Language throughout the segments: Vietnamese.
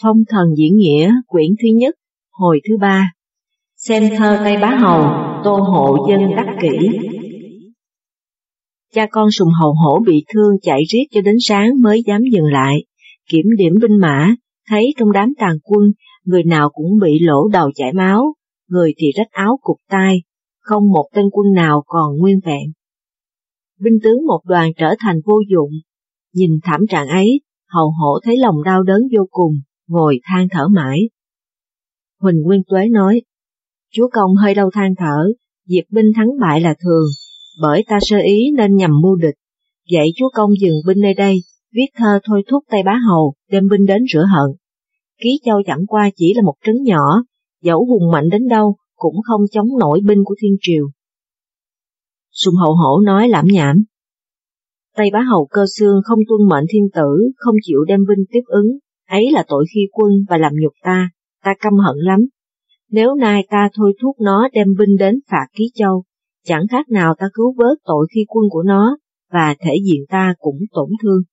Phong thần diễn nghĩa quyển thứ nhất, hồi thứ 3. Xem thơ Tây Bá Hầu, Tô Hộ dân đắc kỷ. Cha con Sùng Hầu Hổ bị thương chạy riết cho đến sáng mới dám dừng lại, kiểm điểm binh mã, thấy trong đám tàn quân, người nào cũng bị lỗ đầu chảy máu, người thì rách áo cụt tay, không một tên quân nào còn nguyên vẹn. Binh tướng một đoàn trở thành vô dụng, nhìn thảm trạng ấy, Hầu Hổ thấy lòng đau đớn vô cùng, ngồi than thở mãi. Huỳnh Nguyên Tuế nói, chúa công hơi đau than thở, diệt binh thắng bại là thường, bởi ta sơ ý nên nhằm mưu địch, vậy chúa công dừng binh nơi đây, viết thơ thôi thúc Tây Bá Hầu đem binh đến rửa hận. Ký Châu chẳng qua chỉ là một trấn nhỏ, dẫu hùng mạnh đến đâu cũng không chống nổi binh của thiên triều. Sùng Hầu Hổ nói lảm nhảm, Tây Bá Hầu Cơ Xương không tuân mệnh thiên tử, không chịu đem binh tiếp ứng, ấy là tội khi quân và làm nhục ta căm hận lắm. Nếu nay ta thôi thúc nó đem binh đến phạt Ký Châu, chẳng khác nào ta cứu vớt tội khi quân của nó, và thể diện ta cũng tổn thương.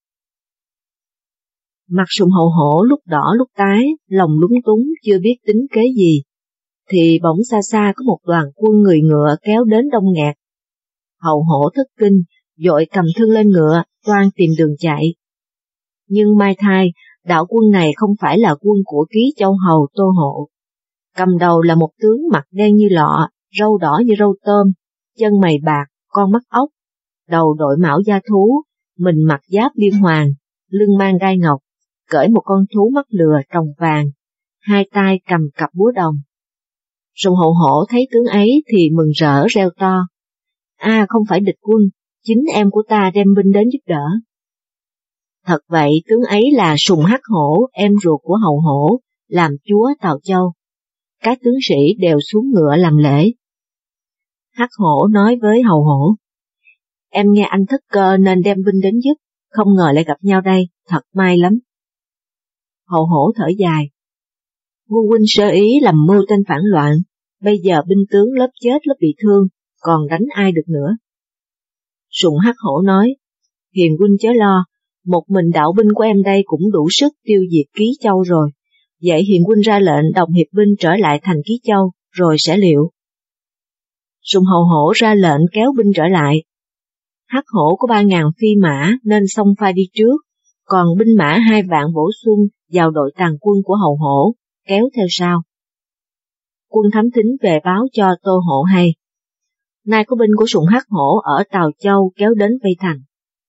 Mặt Sùng Hầu Hổ lúc đỏ lúc tái, lòng lúng túng chưa biết tính kế gì, thì bỗng xa xa có một đoàn quân người ngựa kéo đến đông nghẹt. Hầu Hổ thất kinh, vội cầm thương lên ngựa, toan tìm đường chạy. Nhưng mai thay, đạo quân này không phải là quân của Ký Châu Hầu Tô Hộ. Cầm đầu là một tướng mặt đen như lọ, râu đỏ như râu tôm, chân mày bạc, con mắt ốc, đầu đội mão da thú, mình mặc giáp liên hoàng, lưng mang gai ngọc, cởi một con thú mắt lừa tròng vàng, hai tay cầm cặp búa đồng. Sùng Hầu Hổ thấy tướng ấy thì mừng rỡ reo to, không phải địch quân, chính em của ta đem binh đến giúp đỡ. Thật vậy, tướng ấy là Sùng Hắc Hổ, em ruột của Hầu Hổ, làm chúa Tào Châu. Các tướng sĩ đều xuống ngựa làm lễ. Hắc Hổ nói với Hầu Hổ, em nghe anh thất cơ nên đem binh đến giúp, không ngờ lại gặp nhau đây, thật may lắm. Hầu Hổ thở dài, Ngu huynh sơ ý làm mưu tên phản loạn, bây giờ binh tướng lớp chết lớp bị thương, còn đánh ai được nữa. Sùng Hắc Hổ nói, Hiền huynh chớ lo, một mình đạo binh của em đây cũng đủ sức tiêu diệt Ký Châu rồi, vậy Hiền huynh ra lệnh đồng hiệp binh trở lại thành Ký Châu, rồi sẽ liệu. Sùng Hầu Hổ ra lệnh kéo binh trở lại. Hắc Hổ có 3.000 phi mã nên xông pha đi trước, còn binh mã 2 vạn bổ sung vào đội tàn quân của Hầu Hổ, kéo theo sau. Quân thám thính về báo cho Tô Hộ hay. Nay có binh của Sùng Hắc Hổ ở Tào Châu kéo đến vây thành.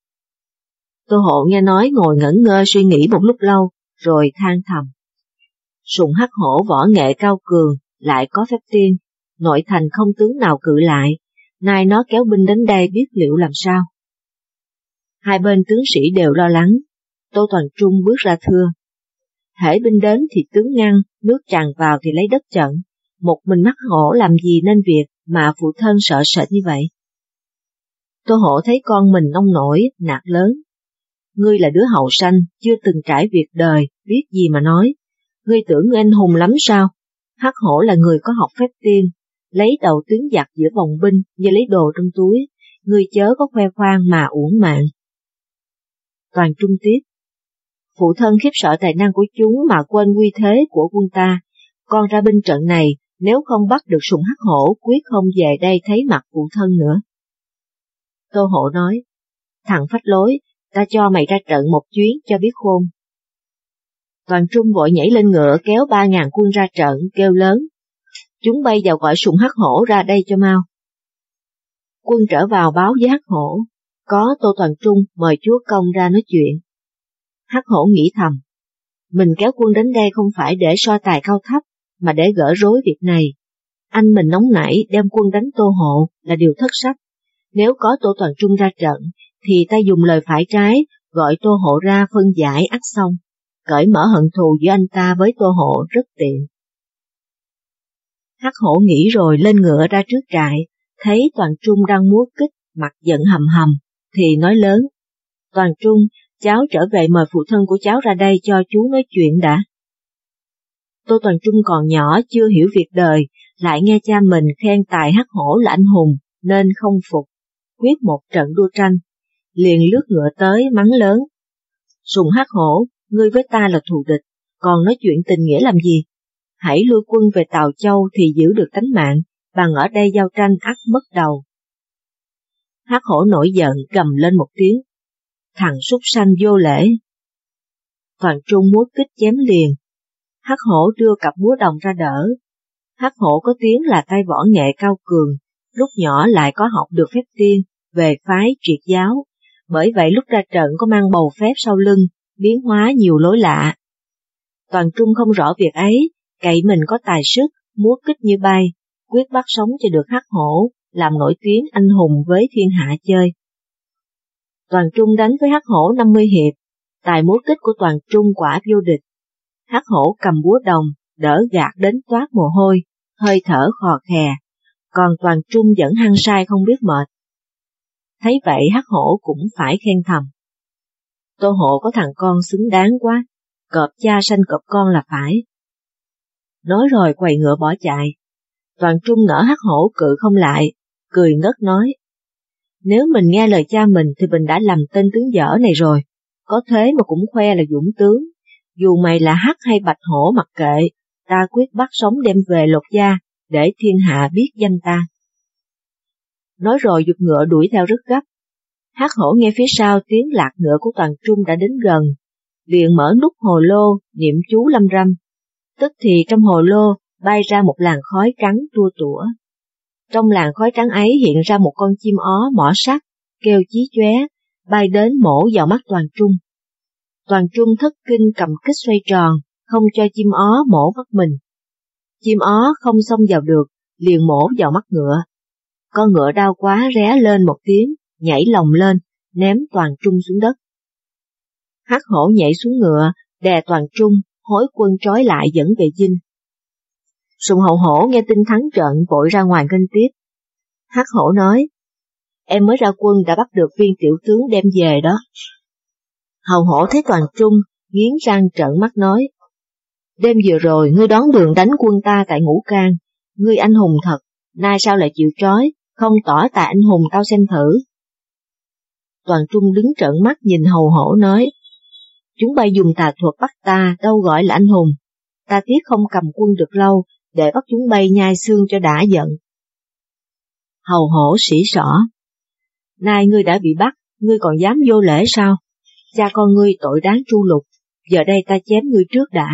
Tô Hộ nghe nói ngồi ngẩn ngơ suy nghĩ một lúc lâu, rồi than thầm. Sùng Hắc Hổ võ nghệ cao cường, lại có phép tiên, nội thành không tướng nào cự lại, nay nó kéo binh đến đây biết liệu làm sao. Hai bên tướng sĩ đều lo lắng, Tô Toàn Trung bước ra thưa. Hễ binh đến thì tướng ngăn, nước tràn vào thì lấy đất trận, một mình Hắc Hổ làm gì nên việc mà phụ thân sợ sệt như vậy. Tô Hộ thấy con mình nông nổi, nạt lớn. Ngươi là đứa hậu sanh, chưa từng trải việc đời, biết gì mà nói. Ngươi tưởng ngươi anh hùng lắm sao? Hắc Hổ là người có học phép tiên, lấy đầu tướng giặc giữa vòng binh như lấy đồ trong túi, ngươi chớ có khoe khoang mà uổng mạng. Toàn Trung tiếp. Phụ thân khiếp sợ tài năng của chúng mà quên uy thế của quân ta, con ra binh trận này, nếu không bắt được Sùng Hắc Hổ quyết không về đây thấy mặt phụ thân nữa. Tô Hộ nói, thằng phách lối, ta cho mày ra trận một chuyến cho biết khôn. Toàn Trung vội nhảy lên ngựa kéo 3.000 quân ra trận, kêu lớn, chúng bay vào gọi Sùng Hắc Hổ ra đây cho mau. Quân trở vào báo với Hắc Hổ, có Tô Toàn Trung mời chúa công ra nói chuyện. Hắc Hổ nghĩ thầm, mình kéo quân đến đây không phải để so tài cao thấp, mà để gỡ rối việc này. Anh mình nóng nảy đem quân đánh Tô Hộ là điều thất sách. Nếu có Tô Toàn Trung ra trận, thì ta dùng lời phải trái, gọi Tô Hộ ra phân giải ắt xong, cởi mở hận thù giữa anh ta với Tô Hộ rất tiện. Hắc Hổ nghĩ rồi lên ngựa ra trước trại, thấy Toàn Trung đang múa kích, mặt giận hầm hầm, thì nói lớn, Toàn Trung, cháu trở về mời phụ thân của cháu ra đây cho chú nói chuyện đã. Tô Toàn Trung còn nhỏ chưa hiểu việc đời, lại nghe cha mình khen tài Hắc Hổ là anh hùng, nên không phục, quyết một trận đua tranh, liền lướt ngựa tới mắng lớn. Sùng Hắc Hổ, ngươi với ta là thù địch, còn nói chuyện tình nghĩa làm gì? Hãy lui quân về Tào Châu thì giữ được tánh mạng, bằng ở đây giao tranh ắt mất đầu. Hắc Hổ nổi giận gầm lên một tiếng, thằng súc sanh vô lễ. Toàn Trung múa kích chém liền, Hắc Hổ đưa cặp búa đồng ra đỡ. Hắc Hổ có tiếng là tay võ nghệ cao cường, lúc nhỏ lại có học được phép tiên về phái triệt giáo, bởi vậy lúc ra trận có mang bầu phép sau lưng, biến hóa nhiều lối lạ. Toàn Trung không rõ việc ấy, cậy mình có tài sức, múa kích như bay, quyết bắt sống cho được Hắc Hổ, làm nổi tiếng anh hùng với thiên hạ chơi. Toàn Trung đánh với Hắc Hổ 50 hiệp, tài múa kích của Toàn Trung quả vô địch. Hắc Hổ cầm búa đồng, đỡ gạt đến toát mồ hôi, hơi thở khò khè, còn Toàn Trung vẫn hăng say không biết mệt. Thấy vậy Hắc Hổ cũng phải khen thầm. Tô Hộ có thằng con xứng đáng quá, cọp cha sanh cọp con là phải. Nói rồi quầy ngựa bỏ chạy. Toàn Trung nỡ Hắc Hổ cự không lại, cười ngất nói. Nếu mình nghe lời cha mình thì mình đã làm tên tướng dở này rồi, có thế mà cũng khoe là dũng tướng. Dù mày là Hắc hay Bạch Hổ mặc kệ, ta quyết bắt sống đem về lột da, để thiên hạ biết danh ta. Nói rồi giục ngựa đuổi theo rất gấp. Hắc Hổ nghe phía sau tiếng lạc ngựa của Toàn Trung đã đến gần, liền mở nút hồ lô, niệm chú lâm râm. Tức thì trong hồ lô bay ra một làn khói trắng tua tủa. Trong làn khói trắng ấy hiện ra một con chim ó mỏ sắt, kêu chí chóe, bay đến mổ vào mắt Toàn Trung. Toàn Trung thất kinh cầm kích xoay tròn, không cho chim ó mổ mắt mình. Chim ó không xông vào được, liền mổ vào mắt ngựa. Con ngựa đau quá ré lên một tiếng, nhảy lồng lên, ném Toàn Trung xuống đất. Hắc Hổ nhảy xuống ngựa, đè Toàn Trung, hối quân trói lại dẫn về dinh. Sùng Hậu Hổ nghe tin thắng trận vội ra ngoài nghênh tiếp. Hắc Hổ nói, em mới ra quân đã bắt được viên tiểu tướng đem về đó. Hậu Hổ thấy Toàn Trung, nghiến răng trợn mắt nói, đêm vừa rồi ngươi đón đường đánh quân ta tại Ngũ Can, ngươi anh hùng thật, nay sao lại chịu trói, không tỏ tài anh hùng tao xem thử. Toàn Trung đứng trợn mắt nhìn Hậu Hổ nói, chúng bay dùng tà thuật bắt ta đâu gọi là anh hùng, ta tiếc không cầm quân được lâu, để bắt chúng bay nhai xương cho đã giận. Hầu Hổ sỉ sỏ, nay ngươi đã bị bắt, ngươi còn dám vô lễ sao? Cha con ngươi tội đáng tru lục, giờ đây ta chém ngươi trước đã.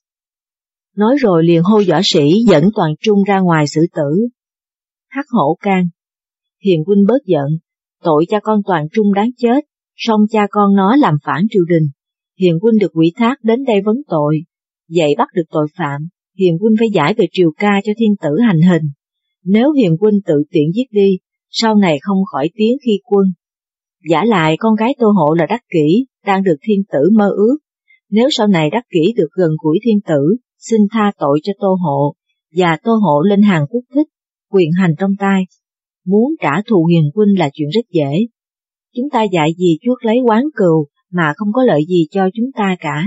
Nói rồi liền hô võ sĩ dẫn Toàn Trung ra ngoài xử tử. Hắc Hổ can, hiền huynh bớt giận, tội cha con Toàn Trung đáng chết, song cha con nó làm phản triều đình, hiền huynh được ủy thác đến đây vấn tội, vậy bắt được tội phạm, hiền huynh phải giải về triều ca cho thiên tử hành hình. Nếu hiền huynh tự tiện giết đi, sau này không khỏi tiếng khi quân. Giả lại con gái Tô Hộ là Đắc Kỷ, đang được thiên tử mơ ước. Nếu sau này Đắc Kỷ được gần gũi thiên tử, xin tha tội cho Tô Hộ, và Tô Hộ lên hàng quốc thích, quyền hành trong tay. Muốn trả thù hiền huynh là chuyện rất dễ. Chúng ta dạy gì chuốc lấy oán cừu mà không có lợi gì cho chúng ta cả.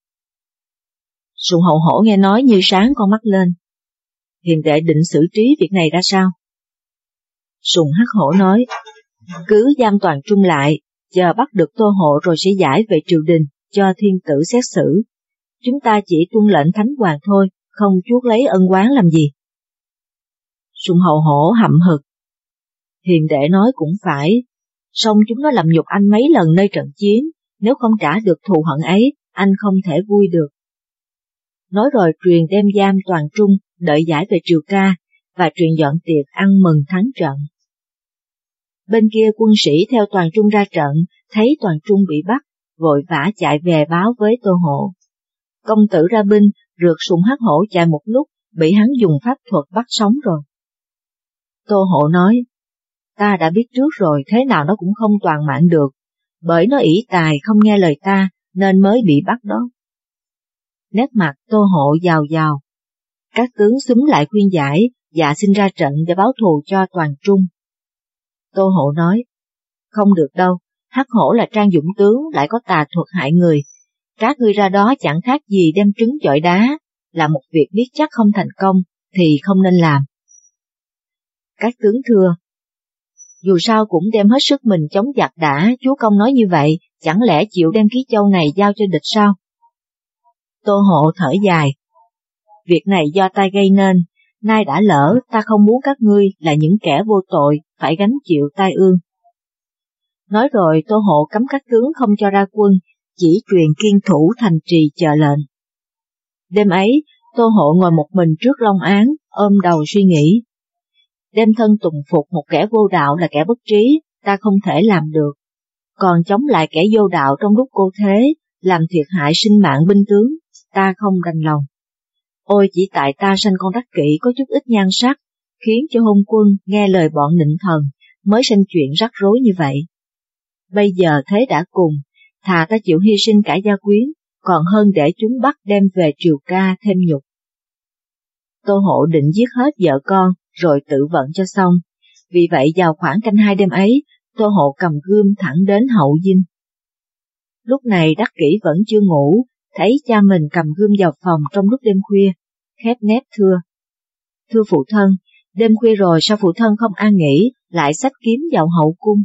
Sùng Hậu Hổ nghe nói như sáng con mắt lên. Hiền đệ định xử trí việc này ra sao? Sùng Hắc Hổ nói, cứ giam Toàn Trung lại, chờ bắt được Tô Hộ rồi sẽ giải về triều đình, cho thiên tử xét xử. Chúng ta chỉ tuân lệnh thánh hoàng thôi, không chuốc lấy ân oán làm gì. Sùng Hậu Hổ hậm hực. Hiền đệ nói cũng phải, song chúng nó làm nhục anh mấy lần nơi trận chiến, nếu không trả được thù hận ấy, anh không thể vui được. Nói rồi truyền đem giam Toàn Trung, đợi giải về triều ca, và truyền dọn tiệc ăn mừng thắng trận. Bên kia quân sĩ theo Toàn Trung ra trận, thấy Toàn Trung bị bắt, vội vã chạy về báo với Tô Hộ. Công tử ra binh, rượt Sùng Hắc Hổ chạy một lúc, bị hắn dùng pháp thuật bắt sống rồi. Tô Hộ nói, ta đã biết trước rồi, thế nào nó cũng không toàn mạng được, bởi nó ỷ tài không nghe lời ta, nên mới bị bắt đó. Nét mặt Tô Hộ giàu giàu. Các tướng xúm lại khuyên giải, và xin ra trận để báo thù cho Toàn Trung. Tô Hộ nói, không được đâu, Hắc Hổ là trang dũng tướng lại có tà thuật hại người. Các ngươi ra đó chẳng khác gì đem trứng chọi đá, là một việc biết chắc không thành công, thì không nên làm. Các tướng thưa, dù sao cũng đem hết sức mình chống giặc đã, chúa công nói như vậy, chẳng lẽ chịu đem ký châu này giao cho địch sao? Tô Hộ thở dài. Việc này do ta gây nên, nay đã lỡ, ta không muốn các ngươi là những kẻ vô tội phải gánh chịu tai ương. Nói rồi Tô Hộ cấm các tướng không cho ra quân, chỉ truyền kiên thủ thành trì chờ lệnh. Đêm ấy, Tô Hộ ngồi một mình trước long án, ôm đầu suy nghĩ. Đem thân tùng phục một kẻ vô đạo là kẻ bất trí, ta không thể làm được. Còn chống lại kẻ vô đạo trong lúc cô thế, làm thiệt hại sinh mạng binh tướng, ta không đành lòng. Ôi chỉ tại ta sanh con Đắc Kỷ có chút ít nhan sắc, khiến cho hôn quân nghe lời bọn nịnh thần, mới sanh chuyện rắc rối như vậy. Bây giờ thế đã cùng, thà ta chịu hy sinh cả gia quyến, còn hơn để chúng bắt đem về triều ca thêm nhục. Tô Hộ định giết hết vợ con, rồi tự vận cho xong. Vì vậy vào khoảng canh 2 đêm ấy, Tô Hộ cầm gươm thẳng đến Hậu Dinh. Lúc này Đắc Kỷ vẫn chưa ngủ, thấy cha mình cầm gươm vào phòng trong lúc đêm khuya, khép nép thưa. Thưa phụ thân, đêm khuya rồi sao phụ thân không an nghỉ, lại xách kiếm vào hậu cung?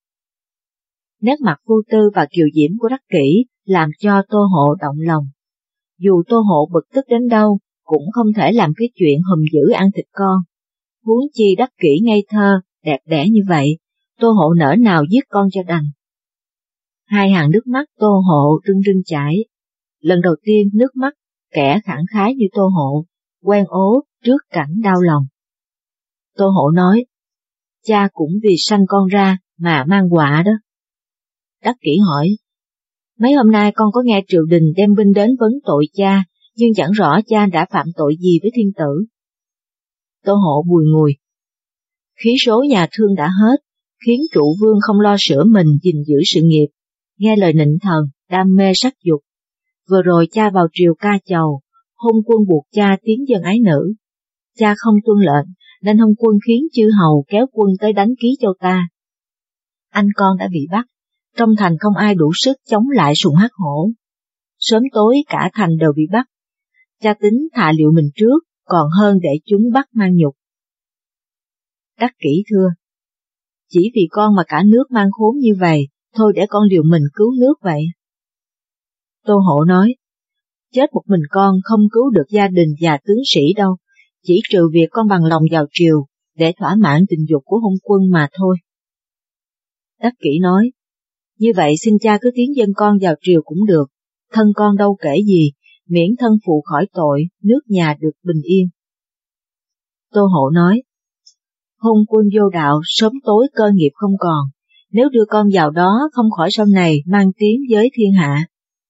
Nét mặt vô tư và kiều diễm của Đắc Kỷ làm cho Tô Hộ động lòng. Dù Tô Hộ bực tức đến đâu, cũng không thể làm cái chuyện hùm dữ ăn thịt con. Huống chi Đắc Kỷ ngây thơ, đẹp đẽ như vậy, Tô Hộ nỡ nào giết con cho đành. Hai hàng nước mắt Tô Hộ rưng rưng chảy. Lần đầu tiên nước mắt kẻ khẳng khái như Tô Hộ, quen ố trước cảnh đau lòng. Tô Hộ nói, cha cũng vì sanh con ra mà mang họa đó. Đắc Kỷ hỏi, mấy hôm nay con có nghe triều đình đem binh đến vấn tội cha, nhưng chẳng rõ cha đã phạm tội gì với thiên tử. Tô Hộ bùi ngùi. Khí số nhà Thương đã hết, khiến trụ vương không lo sửa mình gìn giữ sự nghiệp, nghe lời nịnh thần, đam mê sắc dục. Vừa rồi cha vào triều ca chầu, hôn quân buộc cha tiến dân ái nữ. Cha không tuân lệnh, nên hôn quân khiến chư hầu kéo quân tới đánh Ký Châu ta. Anh con đã bị bắt, trong thành không ai đủ sức chống lại Sùng Hắc Hổ. Sớm tối cả thành đều bị bắt. Cha tính thà liệu mình trước, còn hơn để chúng bắt mang nhục. Đắc Kỷ thưa, chỉ vì con mà cả nước mang khốn như vậy, thôi để con liều mình cứu nước vậy. Tô Hộ nói, chết một mình con không cứu được gia đình và tướng sĩ đâu, chỉ trừ việc con bằng lòng vào triều, để thỏa mãn tình dục của hôn quân mà thôi. Đắc Kỷ nói, như vậy xin cha cứ tiến dân con vào triều cũng được, thân con đâu kể gì, miễn thân phụ khỏi tội, nước nhà được bình yên. Tô Hộ nói, hôn quân vô đạo, sớm tối cơ nghiệp không còn, nếu đưa con vào đó không khỏi sau này mang tiếng với thiên hạ.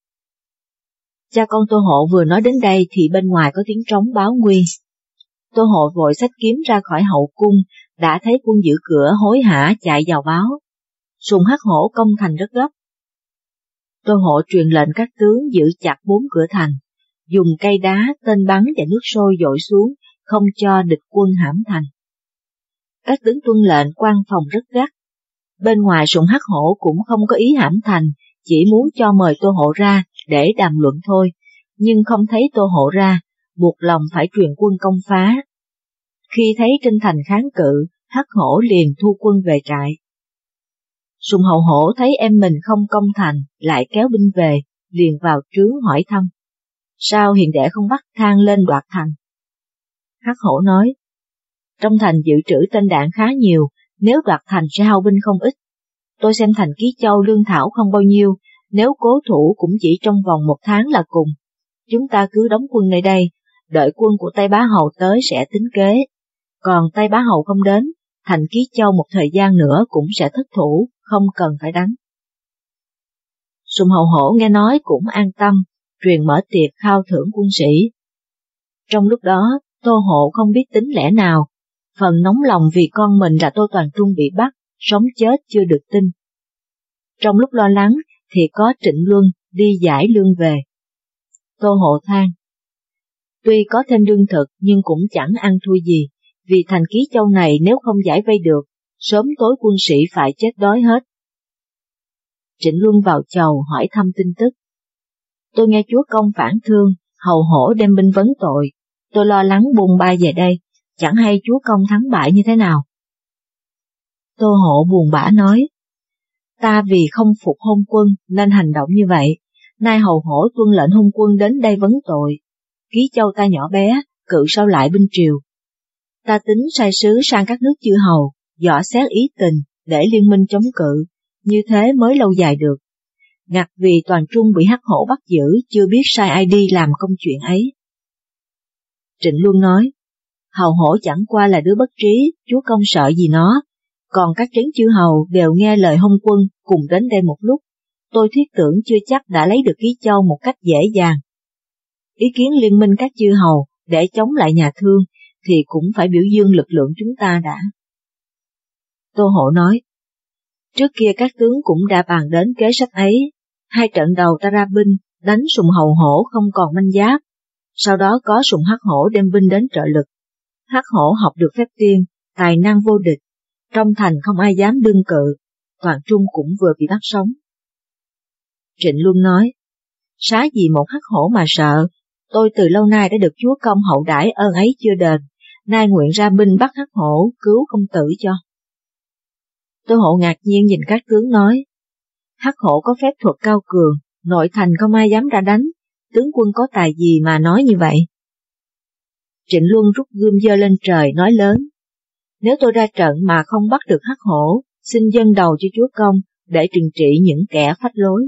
Cha con Tô Hộ vừa nói đến đây thì bên ngoài có tiếng trống báo nguy. Tô Hộ vội xách kiếm ra khỏi hậu cung, đã thấy quân giữ cửa hối hả chạy vào báo. Sùng Hắc Hổ công thành rất gấp. Tô Hộ truyền lệnh các tướng giữ chặt 4 cửa thành, dùng cây đá, tên bắn và nước sôi dội xuống, không cho địch quân hãm thành. Các tướng tuân lệnh, quan phòng rất gắt. Bên ngoài Sùng Hắc Hổ cũng không có ý hãm thành, chỉ muốn cho mời Tô Hộ ra để đàm luận thôi, nhưng không thấy Tô Hộ ra, buộc lòng phải truyền quân công phá. Khi thấy trên thành kháng cự, Hắc Hổ liền thu quân về trại. Sùng Hậu Hổ thấy em mình không công thành, lại kéo binh về, liền vào trướng hỏi thăm. Sao hiền đệ không bắt thang lên đoạt thành? Hắc Hổ nói, trong thành dự trữ tên đạn khá nhiều, nếu đoạt thành sẽ hao binh không ít. Tôi xem thành Ký Châu lương thảo không bao nhiêu, nếu cố thủ cũng chỉ trong vòng 1 tháng là cùng. Chúng ta cứ đóng quân nơi đây, đợi quân của Tây Bá Hầu tới sẽ tính kế. Còn Tây Bá Hầu không đến, thành Ký Châu một thời gian nữa cũng sẽ thất thủ, không cần phải đánh. Sùng Hậu Hổ nghe nói cũng an tâm, truyền mở tiệc khao thưởng quân sĩ. Trong lúc đó, Tô Hộ không biết tính lẽ nào, phần nóng lòng vì con mình là Tô Toàn Trung bị bắt, sống chết chưa được tin. Trong lúc lo lắng thì có Trịnh Luân đi giải lương về. Tô Hộ than, tuy có thêm lương thực nhưng cũng chẳng ăn thua gì, vì thành Ký Châu này nếu không giải vây được, sớm tối quân sĩ phải chết đói hết. Trịnh Luân vào chầu hỏi thăm tin tức. Tôi nghe chúa công phản thương, Hầu Hổ đem binh vấn tội, tôi lo lắng buôn ba về đây, chẳng hay chúa công thắng bại như thế nào. Tô Hộ buồn bã nói, ta vì không phục hôn quân nên hành động như vậy, nay hầu hổ tuân lệnh hung quân đến đây vấn tội. Ký châu ta nhỏ bé, cự sao lại binh triều. Ta tính sai sứ sang các nước chư hầu, dò xét ý tình, để liên minh chống cự, như thế mới lâu dài được. Ngặt vì toàn Trung bị Hắc Hổ bắt giữ, chưa biết sai ai đi làm công chuyện ấy. Trịnh Luân nói, hầu hổ chẳng qua là đứa bất trí, chúa công sợ gì nó, còn các trấn chư hầu đều nghe lời hông quân cùng đến đây một lúc, tôi thiết tưởng chưa chắc đã lấy được Ký Châu một cách dễ dàng. Ý kiến liên minh các chư hầu để chống lại nhà Thương thì cũng phải biểu dương lực lượng chúng ta đã. Tô Hộ nói, trước kia các tướng cũng đã bàn đến kế sách ấy, 2 trận đầu ta ra binh, đánh Sùng Hầu Hổ không còn manh giáp, sau đó có Sùng Hắc Hổ đem binh đến trợ lực. Hắc Hổ học được phép tiên, tài năng vô địch, trong thành không ai dám đương cự, toàn Trung cũng vừa bị bắt sống. Trịnh Luân nói, xá gì một Hắc Hổ mà sợ, tôi từ lâu nay đã được chúa công hậu đãi ơn ấy chưa đền, nay nguyện ra binh bắt Hắc Hổ, cứu công tử cho. Tô Hộ ngạc nhiên nhìn các tướng nói, Hắc Hổ có phép thuật cao cường, nội thành không ai dám ra đánh, tướng quân có tài gì mà nói như vậy? Trịnh Luân rút gươm giơ lên trời nói lớn, nếu tôi ra trận mà không bắt được Hắc Hổ, xin dâng đầu cho chúa công để trừng trị những kẻ phách lối.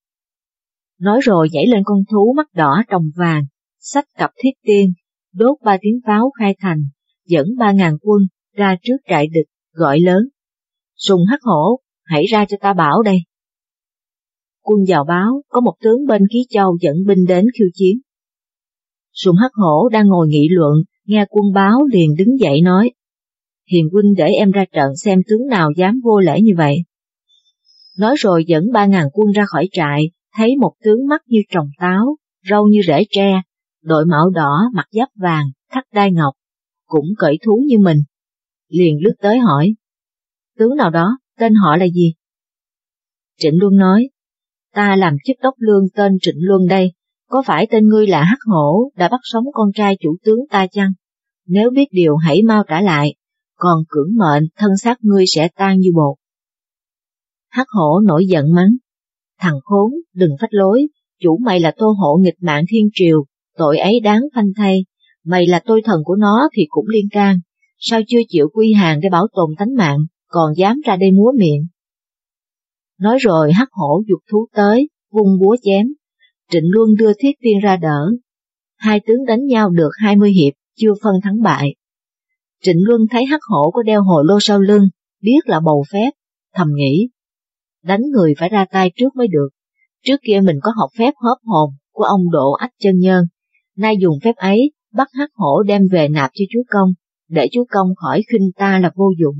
Nói rồi nhảy lên con thú mắt đỏ tròng vàng, xách cặp thiết tiên, đốt 3 tiếng pháo khai thành, dẫn 3.000 quân ra trước trại địch, gọi lớn, Sùng Hắc Hổ, hãy ra cho ta bảo đây. Quân vào báo, có một tướng bên Ký Châu dẫn binh đến khiêu chiến. Sùng Hắc Hổ đang ngồi nghị luận, nghe quân báo liền đứng dậy nói, hiền huynh để em ra trận xem tướng nào dám vô lễ như vậy. Nói rồi dẫn 3.000 quân ra khỏi trại, thấy một tướng mắt như trồng táo, râu như rễ tre, đội mão đỏ, mặc giáp vàng, thắt đai ngọc, cũng cởi thú như mình. Liền lướt tới hỏi, tướng nào đó, tên họ là gì? Trịnh Luân nói, ta làm chức đốc lương tên Trịnh Luân đây, có phải tên ngươi là Hắc Hổ đã bắt sống con trai chủ tướng ta chăng? Nếu biết điều hãy mau trả lại, còn cưỡng mệnh thân xác ngươi sẽ tan như bột. Hắc Hổ nổi giận mắng, thằng khốn, đừng phách lối, chủ mày là Tô Hộ nghịch mạng thiên triều, tội ấy đáng phanh thay, mày là tôi thần của nó thì cũng liên can, sao chưa chịu quy hàng để bảo tồn tánh mạng, còn dám ra đây múa miệng. Nói rồi Hắc Hổ giục thú tới, vung búa chém, Trịnh Luân đưa thiết tiên ra đỡ. 2 tướng đánh nhau được 20 hiệp, chưa phân thắng bại. Trịnh Luân thấy Hắc Hổ có đeo hồ lô sau lưng, biết là bầu phép, thầm nghĩ, đánh người phải ra tay trước mới được. Trước kia mình có học phép hớp hồn của ông Độ Ách Chân Nhân, nay dùng phép ấy bắt Hắc Hổ đem về nạp cho chúa công, để chúa công khỏi khinh ta là vô dụng.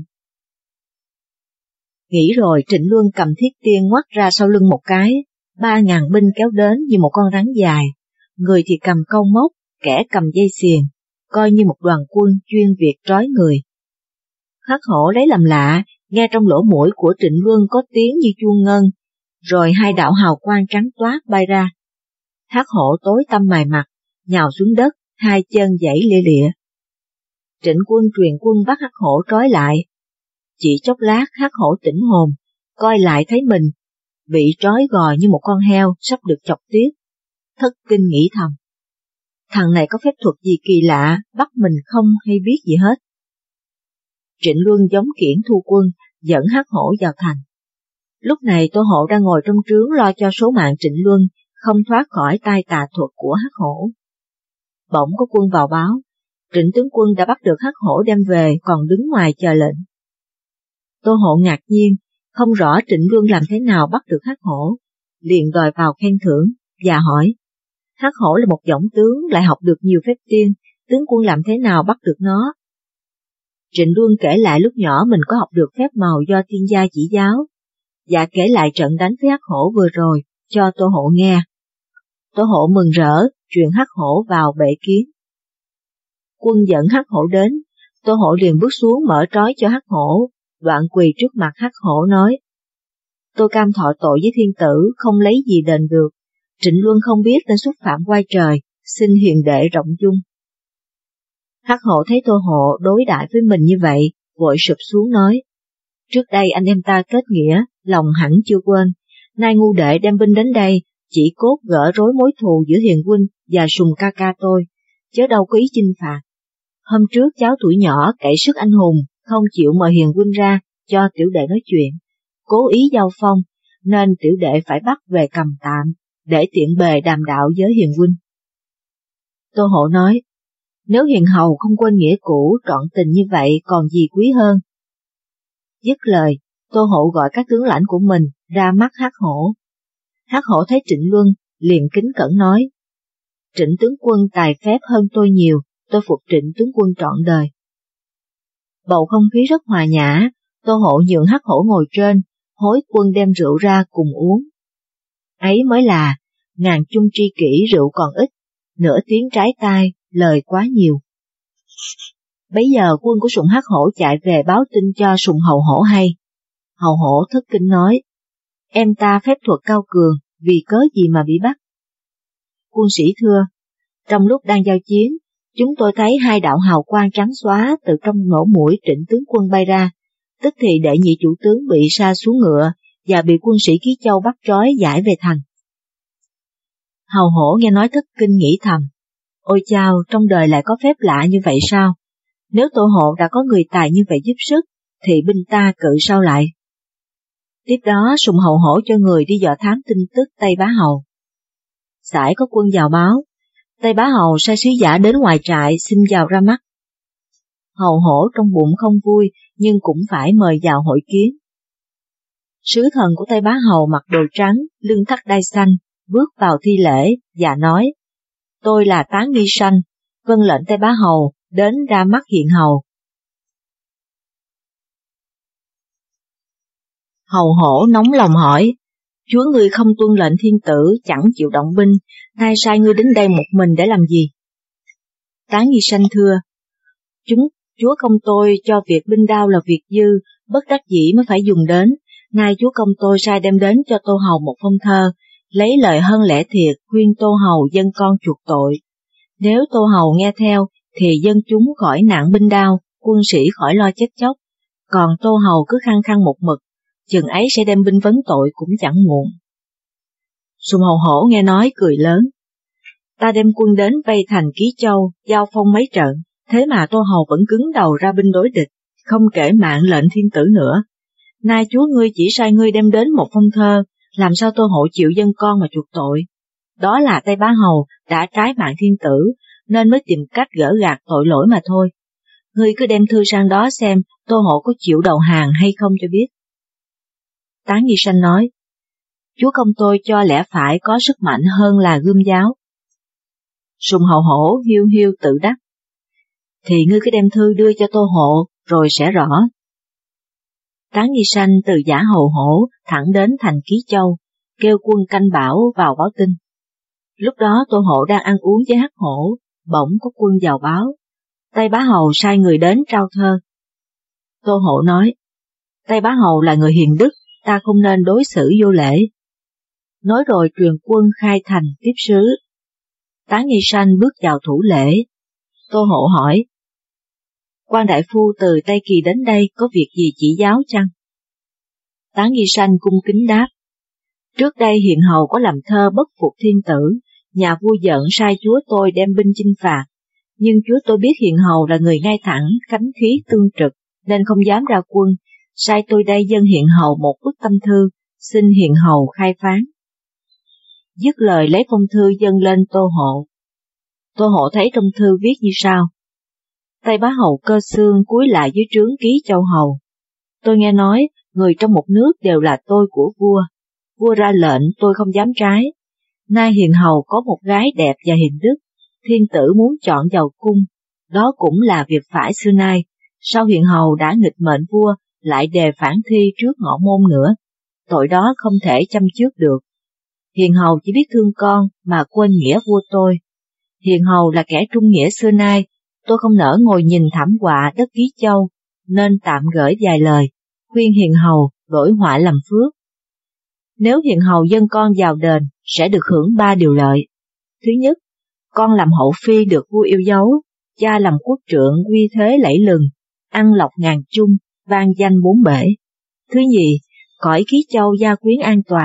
Nghĩ rồi Trịnh Luân cầm thiết tiên ngoắt ra sau lưng một cái, 3.000 binh kéo đến như một con rắn dài, người thì cầm câu móc, kẻ cầm dây xiềng, coi như một đoàn quân chuyên việc trói người. Hắc Hổ lấy làm lạ, nghe trong lỗ mũi của Trịnh Luân có tiếng như chuông ngân, rồi 2 đạo hào quang trắng toát bay ra. Hắc Hổ tối tăm mài mặt, nhào xuống đất, 2 chân giãy lia lịa. Trịnh quân truyền quân bắt Hắc Hổ trói lại. Chỉ chốc lát Hắc Hổ tỉnh hồn, coi lại thấy mình bị trói gò như một con heo sắp được chọc tiết. Thất kinh nghĩ thầm, thằng này có phép thuật gì kỳ lạ, bắt mình không hay biết gì hết. Trịnh Luân giống kiển thu quân, dẫn Hắc Hổ vào thành. Lúc này Tô Hộ đang ngồi trong trướng lo cho số mạng Trịnh Luân, không thoát khỏi tay tà thuật của Hắc Hổ. Bỗng có quân vào báo, Trịnh tướng quân đã bắt được Hắc Hổ đem về, còn đứng ngoài chờ lệnh. Tô Hộ ngạc nhiên, không rõ Trịnh Luân làm thế nào bắt được Hắc Hổ, liền đòi vào khen thưởng, và hỏi, Hắc Hổ là một giọng tướng lại học được nhiều phép tiên, tướng quân làm thế nào bắt được nó? Trịnh Luân kể lại lúc nhỏ mình có học được phép màu do tiên gia chỉ giáo, và kể lại trận đánh với Hắc Hổ vừa rồi, cho Tô Hộ nghe. Tô Hộ mừng rỡ, truyền Hắc Hổ vào bệ kiến. Quân dẫn Hắc Hổ đến, Tô Hộ liền bước xuống mở trói cho Hắc Hổ, đoạn quỳ trước mặt Hắc Hổ nói, tôi cam thọ tội với thiên tử, không lấy gì đền được, Trịnh Luân không biết nên xúc phạm oai trời, xin hiền đệ rộng dung. Hắc Hổ thấy Tô Hộ đối đãi với mình như vậy, vội sụp xuống nói, trước đây anh em ta kết nghĩa, lòng hẳn chưa quên, nay ngu đệ đem binh đến đây, chỉ cốt gỡ rối mối thù giữa Hiền huynh và Sùng ca ca tôi, chớ đâu có ý chinh phạt. Hôm trước cháu tuổi nhỏ cậy sức anh hùng, không chịu mời Hiền huynh ra cho tiểu đệ nói chuyện, cố ý giao phong, nên tiểu đệ phải bắt về cầm tạm, để tiện bề đàm đạo với Hiền huynh. Tô Hộ nói, nếu Hiền hầu không quên nghĩa cũ trọn tình như vậy còn gì quý hơn. Dứt lời, Tô Hộ gọi các tướng lãnh của mình ra mắt Hắc Hổ. Hắc Hổ thấy Trịnh Luân, liền kính cẩn nói, Trịnh tướng quân tài phép hơn tôi nhiều, tôi phục Trịnh tướng quân trọn đời. Bầu không khí rất hòa nhã, Tô Hộ nhượng Hắc Hổ ngồi trên, hối quân đem rượu ra cùng uống. Ấy mới là, ngàn chung tri kỷ rượu còn ít, nửa tiếng trái tai, lời quá nhiều. Bấy giờ quân của Sùng Hắc Hổ chạy về báo tin cho Sùng Hầu Hổ hay. Hầu Hổ thất kinh nói, em ta phép thuật cao cường, vì cớ gì mà bị bắt? Quân sĩ thưa, trong lúc đang giao chiến, chúng tôi thấy hai đạo hào quang trắng xóa từ trong nổ mũi Trịnh tướng quân bay ra, tức thì đệ nhị chủ tướng bị sa xuống ngựa và bị quân sĩ Ký Châu bắt trói giải về thành. Hầu Hổ nghe nói thất kinh nghĩ thầm, ôi chao, trong đời lại có phép lạ như vậy sao? Nếu Tô Hộ đã có người tài như vậy giúp sức, thì binh ta cự sao lại? Tiếp đó Sùng Hầu Hổ cho người đi dò thám tin tức Tây Bá Hầu. Sải có quân vào báo, Tây Bá Hầu sai sứ giả đến ngoài trại xin vào ra mắt. Hầu Hổ trong bụng không vui, nhưng cũng phải mời vào hội kiến. Sứ thần của Tây Bá Hầu mặc đồ trắng, lưng thắt đai xanh, bước vào thi lễ và nói, tôi là Tán Nghi Sanh, vâng lệnh Tây Bá Hầu đến ra mắt hiện hầu. Hầu Hổ nóng lòng hỏi, chúa ngươi không tuân lệnh thiên tử, chẳng chịu động binh, nay sai ngươi đến đây một mình để làm gì? Tán Nghi Sanh thưa, chúa công tôi cho việc binh đao là việc dư, bất đắc dĩ mới phải dùng đến, nay chúa công tôi sai đem đến cho Tô Hầu một phong thơ, lấy lời hơn lẽ thiệt khuyên Tô Hầu dân con chuộc tội. Nếu Tô Hầu nghe theo, thì dân chúng khỏi nạn binh đao, quân sĩ khỏi lo chết chóc, còn Tô Hầu cứ khăng khăng một mực, chừng ấy sẽ đem binh vấn tội cũng chẳng muộn. Sùng Hầu Hổ nghe nói cười lớn, ta đem quân đến vây thành Ký Châu, giao phong mấy trận, thế mà Tô Hầu vẫn cứng đầu ra binh đối địch, không kể mạng lệnh thiên tử nữa. Nay chúa ngươi chỉ sai ngươi đem đến một phong thơ, làm sao Tô Hộ chịu dân con mà chuộc tội? Đó là Tây Bá Hầu đã trái mạng thiên tử, nên mới tìm cách gỡ gạc tội lỗi mà thôi. Ngươi cứ đem thư sang đó xem Tô Hộ có chịu đầu hàng hay không cho biết. Tán Nghi Sanh nói, chúa công tôi cho lẽ phải có sức mạnh hơn là gươm giáo. Sùng Hầu Hổ hiu hiu tự đắc, thì ngươi cứ đem thư đưa cho Tô Hộ rồi sẽ rõ. Tán Nghi Sanh từ giả Hầu Hổ thẳng đến thành Ký Châu, kêu quân canh bảo vào báo tin. Lúc đó Tô Hộ đang ăn uống với Hắc Hổ, bỗng có quân vào báo, Tây Bá Hầu sai người đến trao thơ. Tô Hộ nói, Tây Bá Hầu là người hiền đức, ta không nên đối xử vô lễ. Nói rồi truyền quân khai thành tiếp sứ. Tán Nghi Sanh bước vào thủ lễ. Tô Hộ hỏi, quan đại phu từ Tây Kỳ đến đây có việc gì chỉ giáo chăng? Tán Nghi Sanh cung kính đáp, trước đây hiền hầu có làm thơ bất phục thiên tử, nhà vua giận sai chúa tôi đem binh chinh phạt, nhưng chúa tôi biết hiền hầu là người ngay thẳng, khánh khí tương trực, nên không dám ra quân, sai tôi đây dâng hiền hầu một bức tâm thư, xin hiền hầu khai phán. Dứt lời lấy phong thư dâng lên Tô Hộ. Tô Hộ thấy trong thư viết như sau, Tây Bá Hầu Cơ Xương cúi lại dưới trướng Ký Châu hầu. Tôi nghe nói, người trong một nước đều là tôi của vua. Vua ra lệnh tôi không dám trái. Nay hiền hầu có một gái đẹp và hiền đức, thiên tử muốn chọn vào cung, đó cũng là việc phải xưa nay. Sao hiền hầu đã nghịch mệnh vua, lại đề phản thi trước ngọ môn nữa? Tội đó không thể chăm trước được. Hiền hầu chỉ biết thương con mà quên nghĩa vua tôi. Hiền hầu là kẻ trung nghĩa xưa nay, tôi không nỡ ngồi nhìn thảm họa đất Ký Châu, nên tạm gửi vài lời, khuyên hiền hầu đổi họa làm phước. Nếu hiền hầu dân con vào đền, sẽ được hưởng 3 điều lợi. Thứ nhất, con làm hậu phi được vua yêu dấu, cha làm quốc trượng uy thế lẫy lừng, ăn lộc ngàn chung, vang danh bốn bể. Thứ nhì, cõi Ký Châu gia quyến an toàn,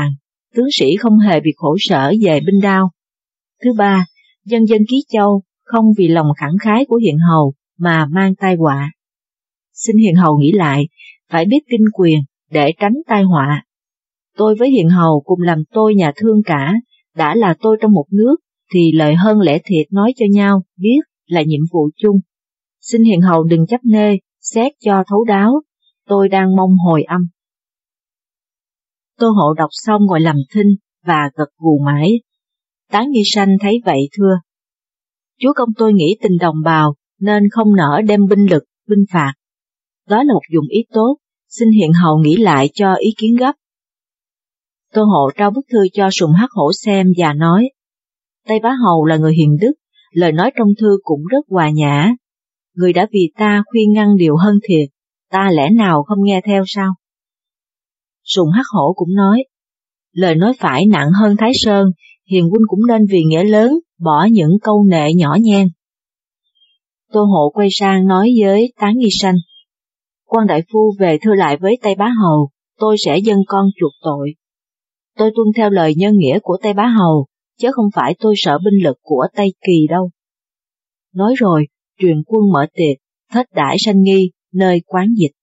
tướng sĩ không hề bị khổ sở về binh đao. Thứ ba, dân dân Ký Châu không vì lòng khẳng khái của hiền hầu mà mang tai họa. Xin hiền hầu nghĩ lại, phải biết kinh quyền để tránh tai họa. Tôi với hiền hầu cùng làm tôi nhà thương cả, đã là tôi trong một nước, thì lời hơn lẽ thiệt nói cho nhau biết là nhiệm vụ chung. Xin hiền hầu đừng chấp nê, xét cho thấu đáo, tôi đang mong hồi âm. Tô Hộ đọc xong ngồi làm thinh và gật gù mãi. Tán Nghi Sanh thấy vậy thưa: Chúa công tôi nghĩ tình đồng bào nên không nỡ đem binh lực, binh phạt. Đó là một dụng ý tốt, xin hiền hầu nghĩ lại cho ý kiến gấp. Tô Hộ trao bức thư cho Sùng Hắc Hổ xem và nói: Tây Bá Hầu là người hiền đức, lời nói trong thư cũng rất hòa nhã. Người đã vì ta khuyên ngăn điều hơn thiệt, ta lẽ nào không nghe theo sao? Sùng Hắc Hổ cũng nói: Lời nói phải nặng hơn Thái Sơn, hiền huynh cũng nên vì nghĩa lớn, bỏ những câu nệ nhỏ nhen. Tô Hộ quay sang nói với Tán Nghi Sanh: Quan đại phu về thưa lại với Tây Bá Hầu, tôi sẽ dâng con chuộc tội. Tôi tuân theo lời nhân nghĩa của Tây Bá Hầu, chứ không phải tôi sợ binh lực của Tây Kỳ đâu. Nói rồi, truyền quân mở tiệc, thết đãi sanh nghi, nơi quán dịch.